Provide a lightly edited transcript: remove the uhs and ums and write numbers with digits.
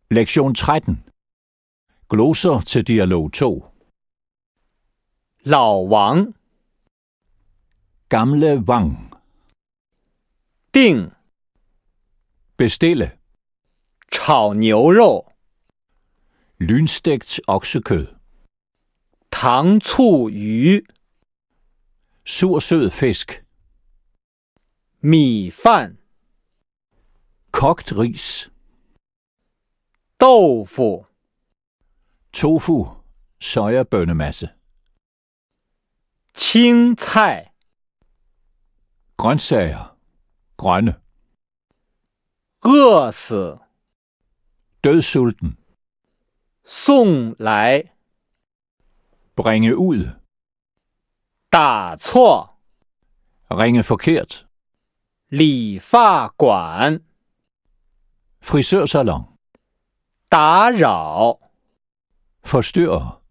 Lektion 13. Gloser til dialog 2. 老王 Gamle Vang. 定 Bestille. 炒牛肉 Lynstegt oksekød. 糖醋鱼 Sur-sød fisk. 米饭 Kogt ris. 豆腐 Tofu. Sojabønnemasse. 青菜 Grøntsager. Grønne. 饿死 Dødsulten. 送来 Bringe ud. 打错 Ringe forkert. 理发馆 Frisørsalon. 打扰 Forstyrre.